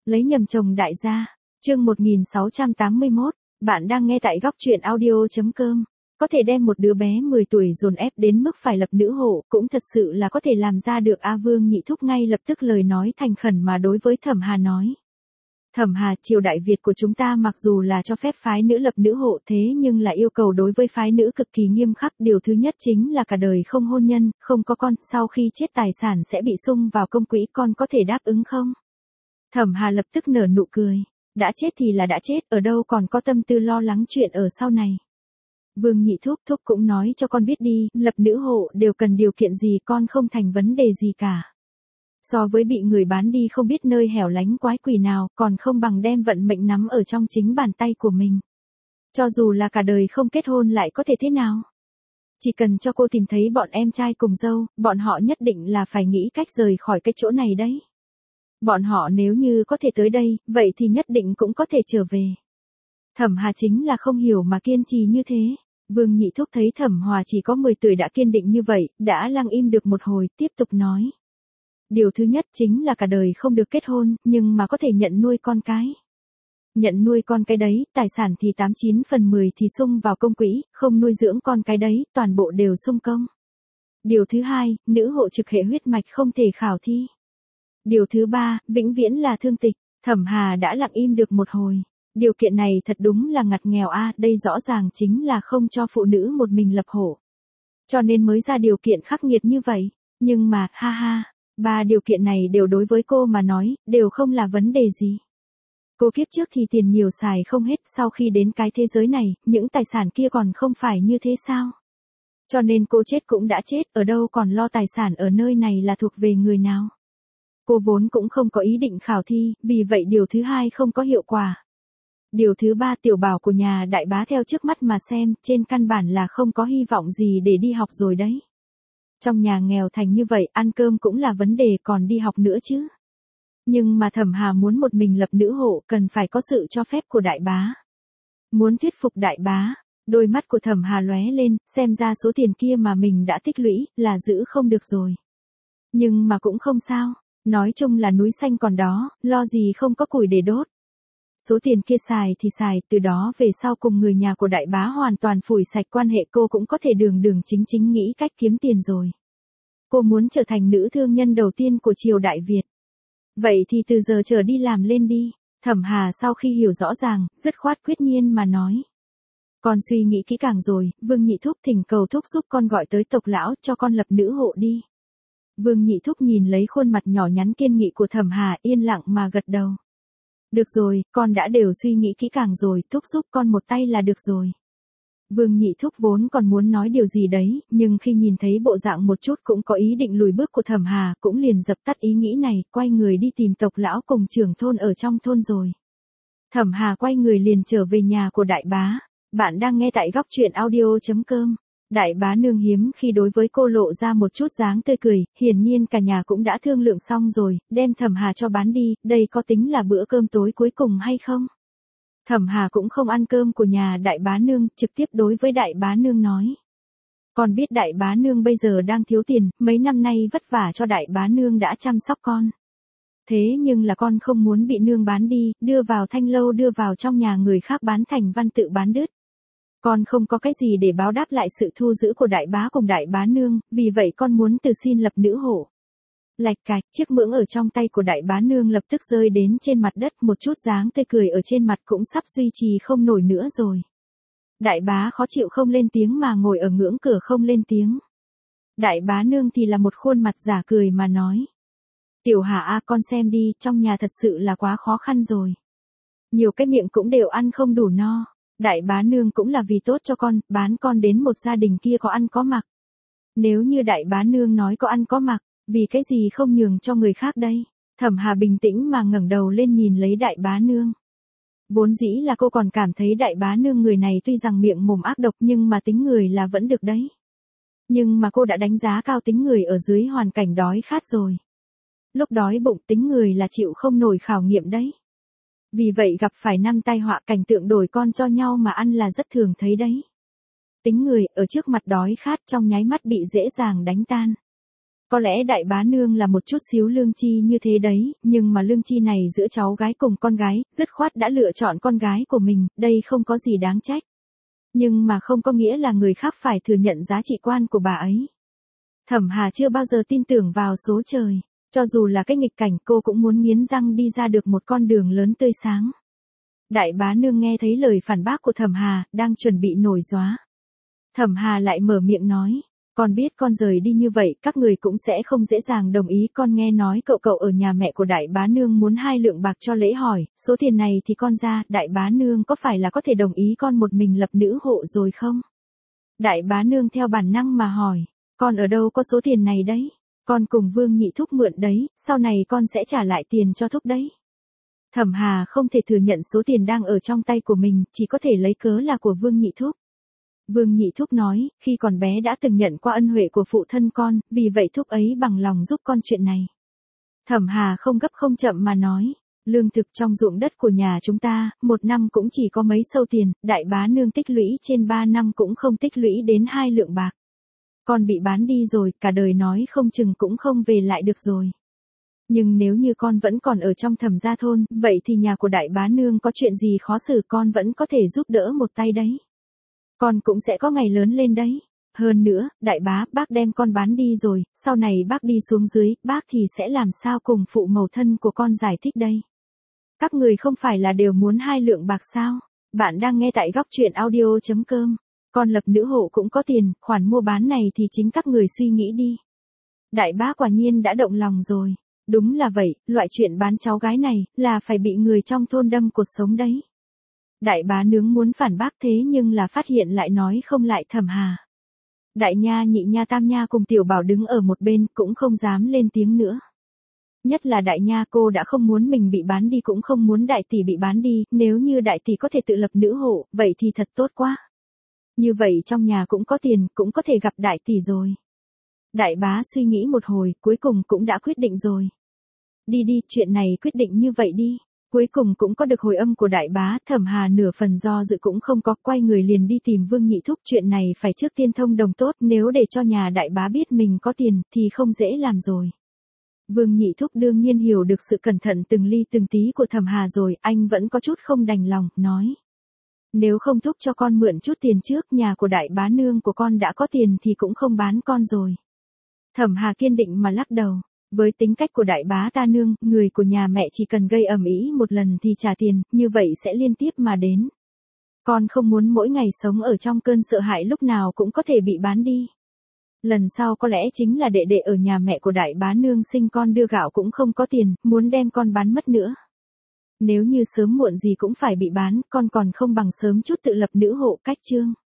Lấy nhầm chồng đại gia. Chương 1681, bạn đang nghe tại góc truyện audio.com. Có thể đem một đứa bé 10 tuổi dồn ép đến mức phải lập nữ hộ, cũng thật sự là có thể làm ra được. Vương Nhị Thúc ngay lập tức lời nói thành khẩn mà đối với Thẩm Hà nói. Thẩm Hà, triều Đại Việt của chúng ta mặc dù là cho phép phái nữ lập nữ hộ, thế nhưng là yêu cầu đối với phái nữ cực kỳ nghiêm khắc. Điều thứ nhất chính là cả đời không hôn nhân, không có con, sau khi chết tài sản sẽ bị sung vào công quỹ, con có thể đáp ứng không? Thẩm Hà lập tức nở nụ cười. Đã chết thì là đã chết, ở đâu còn có tâm tư lo lắng chuyện ở sau này. Vương Nhị Thúc cũng nói cho con biết đi, lập nữ hộ đều cần điều kiện gì, con không thành vấn đề gì cả. So với bị người bán đi không biết nơi hẻo lánh quái quỷ nào, còn không bằng đem vận mệnh nắm ở trong chính bàn tay của mình. Cho dù là cả đời không kết hôn lại có thể thế nào? Chỉ cần cho cô tìm thấy bọn em trai cùng dâu, bọn họ nhất định là phải nghĩ cách rời khỏi cái chỗ này đấy. Bọn họ nếu như có thể tới đây, vậy thì nhất định cũng có thể trở về. Thẩm Hà chính là không hiểu mà kiên trì như thế. Vương Nhị Thúc thấy Thẩm Hòa chỉ có 10 tuổi đã kiên định như vậy, đã lặng im được một hồi, tiếp tục nói. Điều thứ nhất chính là cả đời không được kết hôn, nhưng mà có thể nhận nuôi con cái. Nhận nuôi con cái đấy, tài sản thì 89/10 thì sung vào công quỹ, không nuôi dưỡng con cái đấy, toàn bộ đều sung công. Điều thứ hai, nữ hộ trực hệ huyết mạch không thể khảo thi. Điều thứ ba, vĩnh viễn là thương tịch. Thẩm Hà đã lặng im được một hồi. Điều kiện này thật đúng là ngặt nghèo đây rõ ràng chính là không cho phụ nữ một mình lập hộ. Cho nên mới ra điều kiện khắc nghiệt như vậy. Nhưng mà, ba điều kiện này đều đối với cô mà nói, đều không là vấn đề gì. Cô kiếp trước thì tiền nhiều xài không hết, sau khi đến cái thế giới này, những tài sản kia còn không phải như thế sao? Cho nên cô chết cũng đã chết, ở đâu còn lo tài sản ở nơi này là thuộc về người nào? Cô vốn cũng không có ý định khảo thi, vì vậy điều thứ hai không có hiệu quả. Điều thứ ba, tiểu bảo của nhà đại bá theo trước mắt mà xem, trên căn bản là không có hy vọng gì để đi học rồi đấy. Trong nhà nghèo thành như vậy, ăn cơm cũng là vấn đề, còn đi học nữa chứ. Nhưng mà Thẩm Hà muốn một mình lập nữ hộ, cần phải có sự cho phép của đại bá. Muốn thuyết phục đại bá, đôi mắt của Thẩm Hà lóe lên, xem ra số tiền kia mà mình đã tích lũy, là giữ không được rồi. Nhưng mà cũng không sao, nói chung là núi xanh còn đó, lo gì không có củi để đốt. Số tiền kia xài thì xài, từ đó về sau cùng người nhà của đại bá hoàn toàn phủi sạch quan hệ, cô cũng có thể đường chính nghĩ cách kiếm tiền rồi. Cô muốn trở thành nữ thương nhân đầu tiên của triều Đại Việt. Vậy thì từ giờ trở đi làm lên đi. Thẩm Hà sau khi hiểu rõ ràng, dứt khoát quyết nhiên mà nói. Con suy nghĩ kỹ càng rồi, Vương Nhị Thúc thỉnh cầu thúc giúp con gọi tới tộc lão, cho con lập nữ hộ đi. Vương Nhị Thúc nhìn lấy khuôn mặt nhỏ nhắn kiên nghị của Thẩm Hà, yên lặng mà gật đầu. Được rồi, con đã đều suy nghĩ kỹ càng rồi, thúc giúp con một tay là được rồi. Vương Nhị Thúc vốn còn muốn nói điều gì đấy, nhưng khi nhìn thấy bộ dạng một chút cũng có ý định lùi bước của Thẩm Hà, cũng liền dập tắt ý nghĩ này, quay người đi tìm tộc lão cùng trưởng thôn ở trong thôn rồi. Thẩm Hà quay người liền trở về nhà của đại bá. Bạn đang nghe tại góc truyện audio.com. Đại bá nương hiếm khi đối với cô lộ ra một chút dáng tươi cười, hiển nhiên cả nhà cũng đã thương lượng xong rồi, đem Thẩm Hà cho bán đi, đây có tính là bữa cơm tối cuối cùng hay không? Thẩm Hà cũng không ăn cơm của nhà đại bá nương, trực tiếp đối với đại bá nương nói. Con biết đại bá nương bây giờ đang thiếu tiền, mấy năm nay vất vả cho đại bá nương đã chăm sóc con. Thế nhưng là con không muốn bị nương bán đi, đưa vào thanh lâu, đưa vào trong nhà người khác bán thành văn tự bán đứt. Con không có cái gì để báo đáp lại sự thu giữ của đại bá cùng đại bá nương, vì vậy con muốn từ xin lập nữ hộ. Lạch cạch, chiếc muỗng ở trong tay của đại bá nương lập tức rơi đến trên mặt đất, một chút dáng tươi cười ở trên mặt cũng sắp duy trì không nổi nữa rồi. Đại bá khó chịu không lên tiếng mà ngồi ở ngưỡng cửa không lên tiếng. Đại bá nương thì là một khuôn mặt giả cười mà nói. Tiểu Hà con xem đi, trong nhà thật sự là quá khó khăn rồi. Nhiều cái miệng cũng đều ăn không đủ no. Đại bá nương cũng là vì tốt cho con, bán con đến một gia đình kia có ăn có mặc. Nếu như đại bá nương nói có ăn có mặc, vì cái gì không nhường cho người khác đây? Thẩm Hà bình tĩnh mà ngẩng đầu lên nhìn lấy đại bá nương. Vốn dĩ là cô còn cảm thấy đại bá nương người này tuy rằng miệng mồm ác độc nhưng mà tính người là vẫn được đấy. Nhưng mà cô đã đánh giá cao tính người ở dưới hoàn cảnh đói khát rồi. Lúc đói bụng tính người là chịu không nổi khảo nghiệm đấy. Vì vậy gặp phải năm tai họa, cảnh tượng đổi con cho nhau mà ăn là rất thường thấy đấy. Tính người ở trước mặt đói khát trong nháy mắt bị dễ dàng đánh tan. Có lẽ đại bá nương là một chút xíu lương tri như thế đấy, nhưng mà lương tri này giữa cháu gái cùng con gái, dứt khoát đã lựa chọn con gái của mình, đây không có gì đáng trách. Nhưng mà không có nghĩa là người khác phải thừa nhận giá trị quan của bà ấy. Thẩm Hà chưa bao giờ tin tưởng vào số trời. Cho dù là cái nghịch cảnh cô cũng muốn nghiến răng đi ra được một con đường lớn tươi sáng. Đại bá nương nghe thấy lời phản bác của Thẩm Hà, đang chuẩn bị nổi gióa. Thẩm Hà lại mở miệng nói, con biết con rời đi như vậy các người cũng sẽ không dễ dàng đồng ý. Con nghe nói cậu ở nhà mẹ của đại bá nương muốn 2 lượng bạc cho lễ hỏi, số tiền này thì con ra, đại bá nương có phải là có thể đồng ý con một mình lập nữ hộ rồi không? Đại bá nương theo bản năng mà hỏi, con ở đâu có số tiền này đấy? Con cùng Vương Nhị Thúc mượn đấy, sau này con sẽ trả lại tiền cho Thúc đấy. Thẩm Hà không thể thừa nhận số tiền đang ở trong tay của mình, chỉ có thể lấy cớ là của Vương Nhị Thúc. Vương Nhị Thúc nói, khi còn bé đã từng nhận qua ân huệ của phụ thân con, vì vậy Thúc ấy bằng lòng giúp con chuyện này. Thẩm Hà không gấp không chậm mà nói, lương thực trong ruộng đất của nhà chúng ta, 1 năm cũng chỉ có mấy sâu tiền, đại bá nương tích lũy trên 3 năm cũng không tích lũy đến 2 lượng bạc. Con bị bán đi rồi, cả đời nói không chừng cũng không về lại được rồi. Nhưng nếu như con vẫn còn ở trong Thẩm gia thôn, vậy thì nhà của đại bá nương có chuyện gì khó xử con vẫn có thể giúp đỡ một tay đấy. Con cũng sẽ có ngày lớn lên đấy. Hơn nữa, đại bá, bác đem con bán đi rồi, sau này bác đi xuống dưới, bác thì sẽ làm sao cùng phụ mẫu thân của con giải thích đây? Các người không phải là đều muốn 2 lượng bạc sao? Bạn đang nghe tại góc truyện audio.com. Con lập nữ hộ cũng có tiền, khoản mua bán này thì chính các người suy nghĩ đi. Đại bá quả nhiên đã động lòng rồi. Đúng là vậy, loại chuyện bán cháu gái này, là phải bị người trong thôn đâm cột sống đấy. Đại bá nướng muốn phản bác thế nhưng là phát hiện lại nói không lại Thẩm Hà. Đại nha nhị nha tam nha cùng tiểu bảo đứng ở một bên cũng không dám lên tiếng nữa. Nhất là đại nha cô đã không muốn mình bị bán đi cũng không muốn đại tỷ bị bán đi, nếu như đại tỷ có thể tự lập nữ hộ, vậy thì thật tốt quá. Như vậy trong nhà cũng có tiền, cũng có thể gặp đại tỷ rồi. Đại bá suy nghĩ một hồi, cuối cùng cũng đã quyết định rồi. Đi đi, chuyện này quyết định như vậy đi. Cuối cùng cũng có được hồi âm của đại bá, Thẩm Hà nửa phần do dự cũng không có, quay người liền đi tìm Vương Nhị Thúc. Chuyện này phải trước tiên thông đồng tốt, nếu để cho nhà đại bá biết mình có tiền, thì không dễ làm rồi. Vương Nhị Thúc đương nhiên hiểu được sự cẩn thận từng ly từng tí của Thẩm Hà rồi, anh vẫn có chút không đành lòng, nói. Nếu không Thúc cho con mượn chút tiền trước, nhà của đại bá nương của con đã có tiền thì cũng không bán con rồi. Thẩm Hà kiên định mà lắc đầu. Với tính cách của đại bá ta nương, người của nhà mẹ chỉ cần gây ầm ĩ một lần thì trả tiền, như vậy sẽ liên tiếp mà đến. Con không muốn mỗi ngày sống ở trong cơn sợ hãi lúc nào cũng có thể bị bán đi. Lần sau có lẽ chính là đệ đệ ở nhà mẹ của đại bá nương sinh con đưa gạo cũng không có tiền, muốn đem con bán mất nữa. Nếu như sớm muộn gì cũng phải bị bán, con còn không bằng sớm chút tự lập nữ hộ. Cách chương